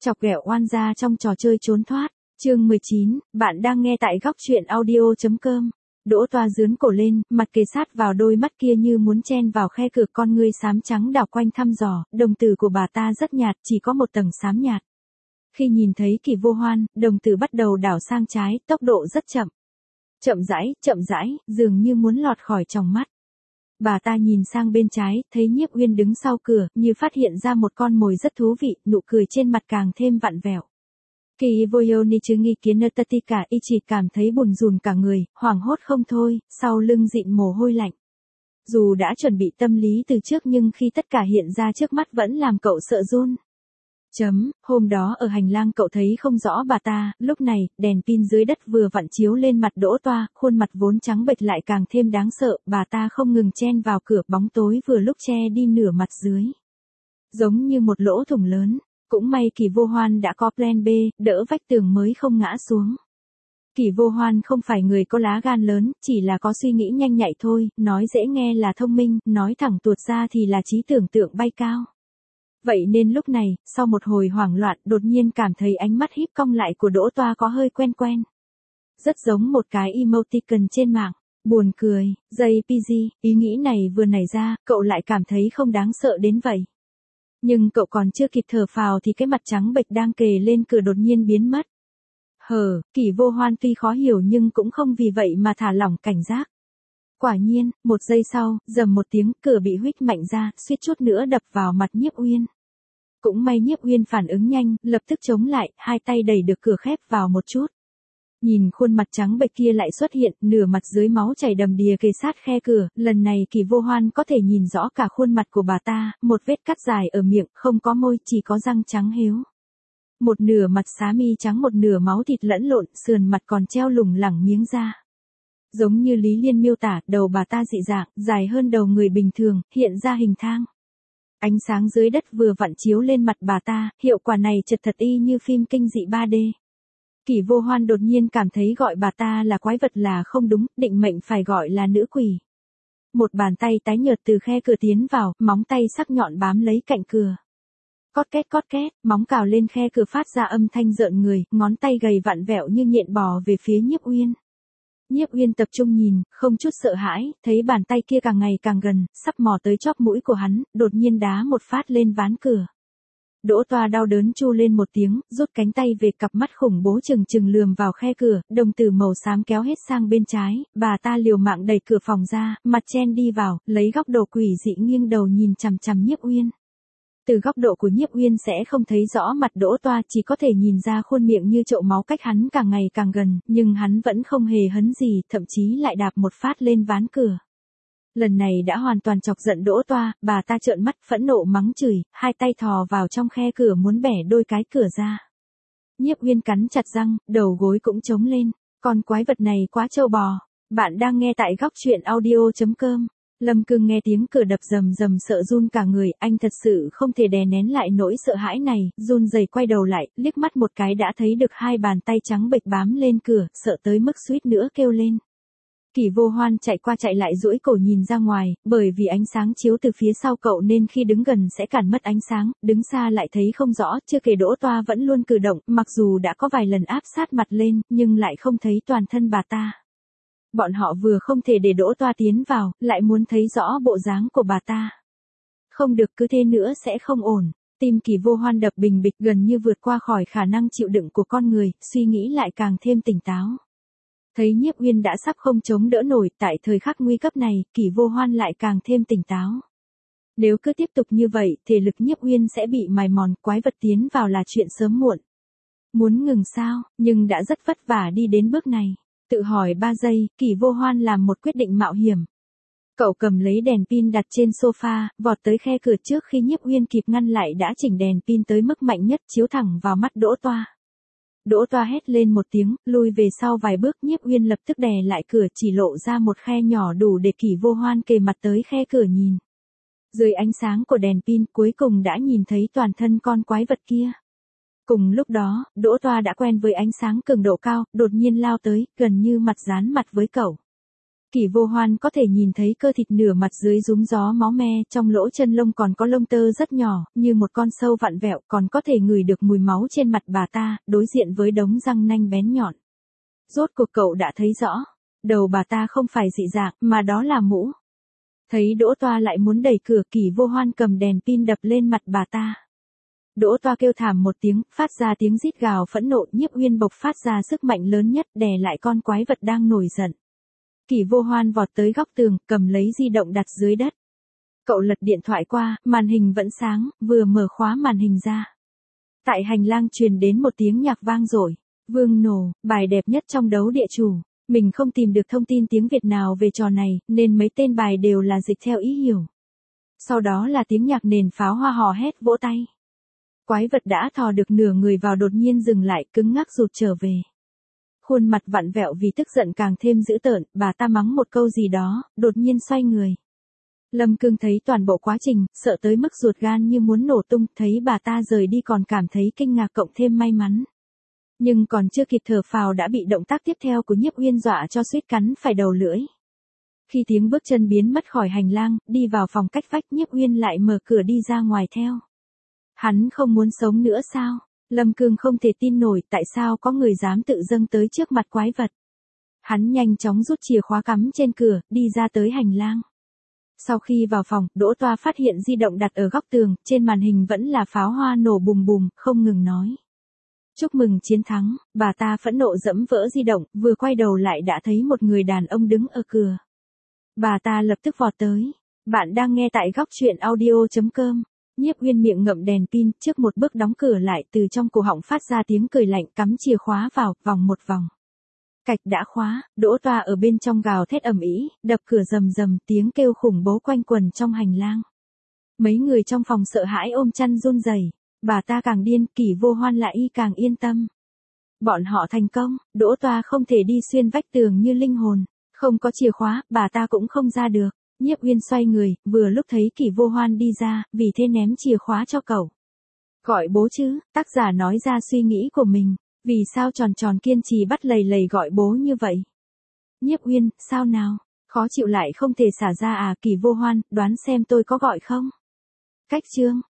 Chọc ghẹo oan gia trong trò chơi trốn thoát. Chương 19, bạn đang nghe tại góc truyện audio.com. Đỗ Toa giương cổ lên, mặt kề sát vào đôi mắt kia như muốn chen vào khe cửa, con ngươi xám trắng đảo quanh thăm dò, đồng tử của bà ta rất nhạt, chỉ có một tầng xám nhạt. Khi nhìn thấy Kỳ Vô Hoan, đồng tử bắt đầu đảo sang trái, tốc độ rất chậm. Chậm rãi, dường như muốn lọt khỏi tròng mắt. Bà ta nhìn sang bên trái, thấy Nhiếp Uyên đứng sau cửa, như phát hiện ra một con mồi rất thú vị, nụ cười trên mặt càng thêm vặn vẹo. Kỳ Vô Ni chứ nghi kiến Tatika y chỉ cảm thấy buồn rùn cả người, hoảng hốt không thôi, sau lưng dịn mồ hôi lạnh. Dù đã chuẩn bị tâm lý từ trước nhưng khi tất cả hiện ra trước mắt vẫn làm cậu sợ run. Hôm đó ở hành lang cậu thấy không rõ bà ta, lúc này, đèn pin dưới đất vừa vặn chiếu lên mặt Đỗ Toa, khuôn mặt vốn trắng bệch lại càng thêm đáng sợ, bà ta không ngừng chen vào cửa, bóng tối vừa lúc che đi nửa mặt dưới. Giống như một lỗ thủng lớn, cũng may Kỳ Vô Hoan đã có plan B, đỡ vách tường mới không ngã xuống. Kỳ Vô Hoan không phải người có lá gan lớn, chỉ là có suy nghĩ nhanh nhạy thôi, nói dễ nghe là thông minh, nói thẳng tuột ra thì là trí tưởng tượng bay cao. Vậy nên lúc này, sau một hồi hoảng loạn, đột nhiên cảm thấy ánh mắt híp cong lại của Đỗ Toa có hơi quen. Rất giống một cái emoticon trên mạng, buồn cười, JPG, ý nghĩ này vừa nảy ra, cậu lại cảm thấy không đáng sợ đến vậy. Nhưng cậu còn chưa kịp thở phào thì cái mặt trắng bệch đang kề lên cửa đột nhiên biến mất. Kỳ Vô Hoan tuy khó hiểu nhưng cũng không vì vậy mà thả lỏng cảnh giác. Quả nhiên, một giây sau, rầm một tiếng, cửa bị huých mạnh ra, suýt chút nữa đập vào mặt Nhiếp Uyên. Cũng may Nhiếp Uyên phản ứng nhanh, lập tức chống lại, hai tay đẩy được cửa khép vào một chút. Nhìn khuôn mặt trắng bệch kia lại xuất hiện, nửa mặt dưới máu chảy đầm đìa kề sát khe cửa, lần này Kỳ Vô Hoan có thể nhìn rõ cả khuôn mặt của bà ta, một vết cắt dài ở miệng, không có môi, chỉ có răng trắng héo. Một nửa mặt xá mi trắng, một nửa máu thịt lẫn lộn, sườn mặt còn treo lủng lẳng miếng da. Giống như Lý Liên miêu tả, đầu bà ta dị dạng, dài hơn đầu người bình thường, hiện ra hình thang. Ánh sáng dưới đất vừa vặn chiếu lên mặt bà ta, hiệu quả này chật thật y như phim kinh dị 3D. Kỳ Vô Hoan đột nhiên cảm thấy gọi bà ta là quái vật là không đúng, định mệnh phải gọi là nữ quỷ. Một bàn tay tái nhợt từ khe cửa tiến vào, móng tay sắc nhọn bám lấy cạnh cửa. Cót két, móng cào lên khe cửa phát ra âm thanh rợn người, ngón tay gầy vặn vẹo như nhện bò về phía Nhiếp Uyên. Nhiếp Uyên tập trung nhìn, không chút sợ hãi, thấy bàn tay kia càng ngày càng gần, sắp mò tới chóp mũi của hắn, đột nhiên đá một phát lên ván cửa. Đỗ Toa đau đớn chu lên một tiếng, rút cánh tay về, cặp mắt khủng bố trừng lườm vào khe cửa, đồng tử màu xám kéo hết sang bên trái, bà ta liều mạng đẩy cửa phòng ra, mặt chen đi vào, lấy góc độ quỷ dị nghiêng đầu nhìn chằm chằm Nhiếp Uyên. Từ góc độ của Nhiếp Uyên sẽ không thấy rõ mặt Đỗ Toa, chỉ có thể nhìn ra khuôn miệng như chậu máu cách hắn càng ngày càng gần, nhưng hắn vẫn không hề hấn gì, thậm chí lại đạp một phát lên ván cửa. Lần này đã hoàn toàn chọc giận Đỗ Toa, bà ta trợn mắt phẫn nộ mắng chửi, hai tay thò vào trong khe cửa muốn bẻ đôi cái cửa ra. Nhiếp Uyên cắn chặt răng, đầu gối cũng trống lên, con quái vật này quá trâu bò. Bạn đang nghe tại góc truyện audio.com. Lâm Cương nghe tiếng cửa đập rầm sợ run cả người, anh thật sự không thể đè nén lại nỗi sợ hãi này, run rẩy quay đầu lại, liếc mắt một cái đã thấy được hai bàn tay trắng bệch bám lên cửa, sợ tới mức suýt nữa kêu lên. Kỳ Vô Hoan chạy qua chạy lại duỗi cổ nhìn ra ngoài, bởi vì ánh sáng chiếu từ phía sau cậu nên khi đứng gần sẽ cản mất ánh sáng, đứng xa lại thấy không rõ, chưa kể Đỗ Toa vẫn luôn cử động, mặc dù đã có vài lần áp sát mặt lên, nhưng lại không thấy toàn thân bà ta. Bọn họ vừa không thể để Đỗ Toa tiến vào, lại muốn thấy rõ bộ dáng của bà ta. Không được, cứ thế nữa sẽ không ổn. Tim Kỳ Vô Hoan đập bình bịch, gần như vượt qua khỏi khả năng chịu đựng của con người, suy nghĩ lại càng thêm tỉnh táo. Thấy Nhiếp Uyên đã sắp không chống đỡ nổi, tại thời khắc nguy cấp này, Kỳ Vô Hoan lại càng thêm tỉnh táo. Nếu cứ tiếp tục như vậy, thể lực Nhiếp Uyên sẽ bị mài mòn, quái vật tiến vào là chuyện sớm muộn. Muốn ngừng sao, nhưng đã rất vất vả đi đến bước này. Tự hỏi 3 giây, Kỳ Vô Hoan làm một quyết định mạo hiểm. Cậu cầm lấy đèn pin đặt trên sofa, vọt tới khe cửa trước khi Nhiếp Uyên kịp ngăn lại đã chỉnh đèn pin tới mức mạnh nhất, chiếu thẳng vào mắt Đỗ Toa. Đỗ Toa hét lên một tiếng, lùi về sau vài bước, Nhiếp Uyên lập tức đè lại cửa, chỉ lộ ra một khe nhỏ đủ để Kỳ Vô Hoan kề mặt tới khe cửa nhìn. Dưới ánh sáng của đèn pin, cuối cùng đã nhìn thấy toàn thân con quái vật kia. Cùng lúc đó, Đỗ Toa đã quen với ánh sáng cường độ cao, đột nhiên lao tới, gần như mặt dán mặt với cậu. Kỷ Vô Hoan có thể nhìn thấy cơ thịt nửa mặt dưới rúm gió máu me, trong lỗ chân lông còn có lông tơ rất nhỏ, như một con sâu vặn vẹo, còn có thể ngửi được mùi máu trên mặt bà ta, đối diện với đống răng nanh bén nhọn. Rốt cuộc cậu đã thấy rõ, đầu bà ta không phải dị dạng, mà đó là mũ. Thấy Đỗ Toa lại muốn đẩy cửa, Kỷ Vô Hoan cầm đèn pin đập lên mặt bà ta. Đỗ Toa kêu thảm một tiếng, phát ra tiếng rít gào phẫn nộ, Nhiếp Uyên bộc phát ra sức mạnh lớn nhất, đè lại con quái vật đang nổi giận. Kỷ Vô Hoan vọt tới góc tường, cầm lấy di động đặt dưới đất. Cậu lật điện thoại qua, màn hình vẫn sáng, vừa mở khóa màn hình ra. Tại hành lang truyền đến một tiếng nhạc vang dội. Vương Nổ, bài đẹp nhất trong đấu địa chủ. Mình không tìm được thông tin tiếng Việt nào về trò này, nên mấy tên bài đều là dịch theo ý hiểu. Sau đó là tiếng nhạc nền pháo hoa hò hét vỗ tay. Quái vật đã thò được nửa người vào đột nhiên dừng lại, cứng ngắc rụt trở về. Khuôn mặt vặn vẹo vì tức giận càng thêm dữ tợn, bà ta mắng một câu gì đó, đột nhiên xoay người. Lâm Cương thấy toàn bộ quá trình, sợ tới mức ruột gan như muốn nổ tung, thấy bà ta rời đi còn cảm thấy kinh ngạc cộng thêm may mắn. Nhưng còn chưa kịp thở phào đã bị động tác tiếp theo của Nhiếp Uyên dọa cho suýt cắn phải đầu lưỡi. Khi tiếng bước chân biến mất khỏi hành lang, đi vào phòng cách vách, Nhiếp Uyên lại mở cửa đi ra ngoài theo. Hắn không muốn sống nữa sao? Lâm Cương không thể tin nổi tại sao có người dám tự dâng tới trước mặt quái vật. Hắn nhanh chóng rút chìa khóa cắm trên cửa, đi ra tới hành lang. Sau khi vào phòng, Đỗ Toa phát hiện di động đặt ở góc tường, trên màn hình vẫn là pháo hoa nổ bùm bùm, không ngừng nói. Chúc mừng chiến thắng, bà ta phẫn nộ dẫm vỡ di động, vừa quay đầu lại đã thấy một người đàn ông đứng ở cửa. Bà ta lập tức vọt tới. Bạn đang nghe tại góc truyện audio.com. Nhiếp Uyên miệng ngậm đèn pin, trước một bước đóng cửa lại, từ trong cổ họng phát ra tiếng cười lạnh, cắm chìa khóa vào, vòng một vòng. Cạch đã khóa, Đỗ Toa ở bên trong gào thét ầm ĩ, đập cửa rầm rầm, tiếng kêu khủng bố quanh quần trong hành lang. Mấy người trong phòng sợ hãi ôm chăn run rẩy. Bà ta càng điên, Kỷ Vô Hoan lại càng yên tâm. Bọn họ thành công, Đỗ Toa không thể đi xuyên vách tường như linh hồn, không có chìa khóa, bà ta cũng không ra được. Nhiếp Uyên xoay người, vừa lúc thấy Kỷ Vô Hoan đi ra, vì thế ném chìa khóa cho cậu. Gọi bố chứ, tác giả nói ra suy nghĩ của mình, vì sao tròn tròn kiên trì bắt lầy lầy gọi bố như vậy. Nhiếp Uyên, sao nào, khó chịu lại không thể xả ra à? Kỷ Vô Hoan, đoán xem tôi có gọi không? Cách chương.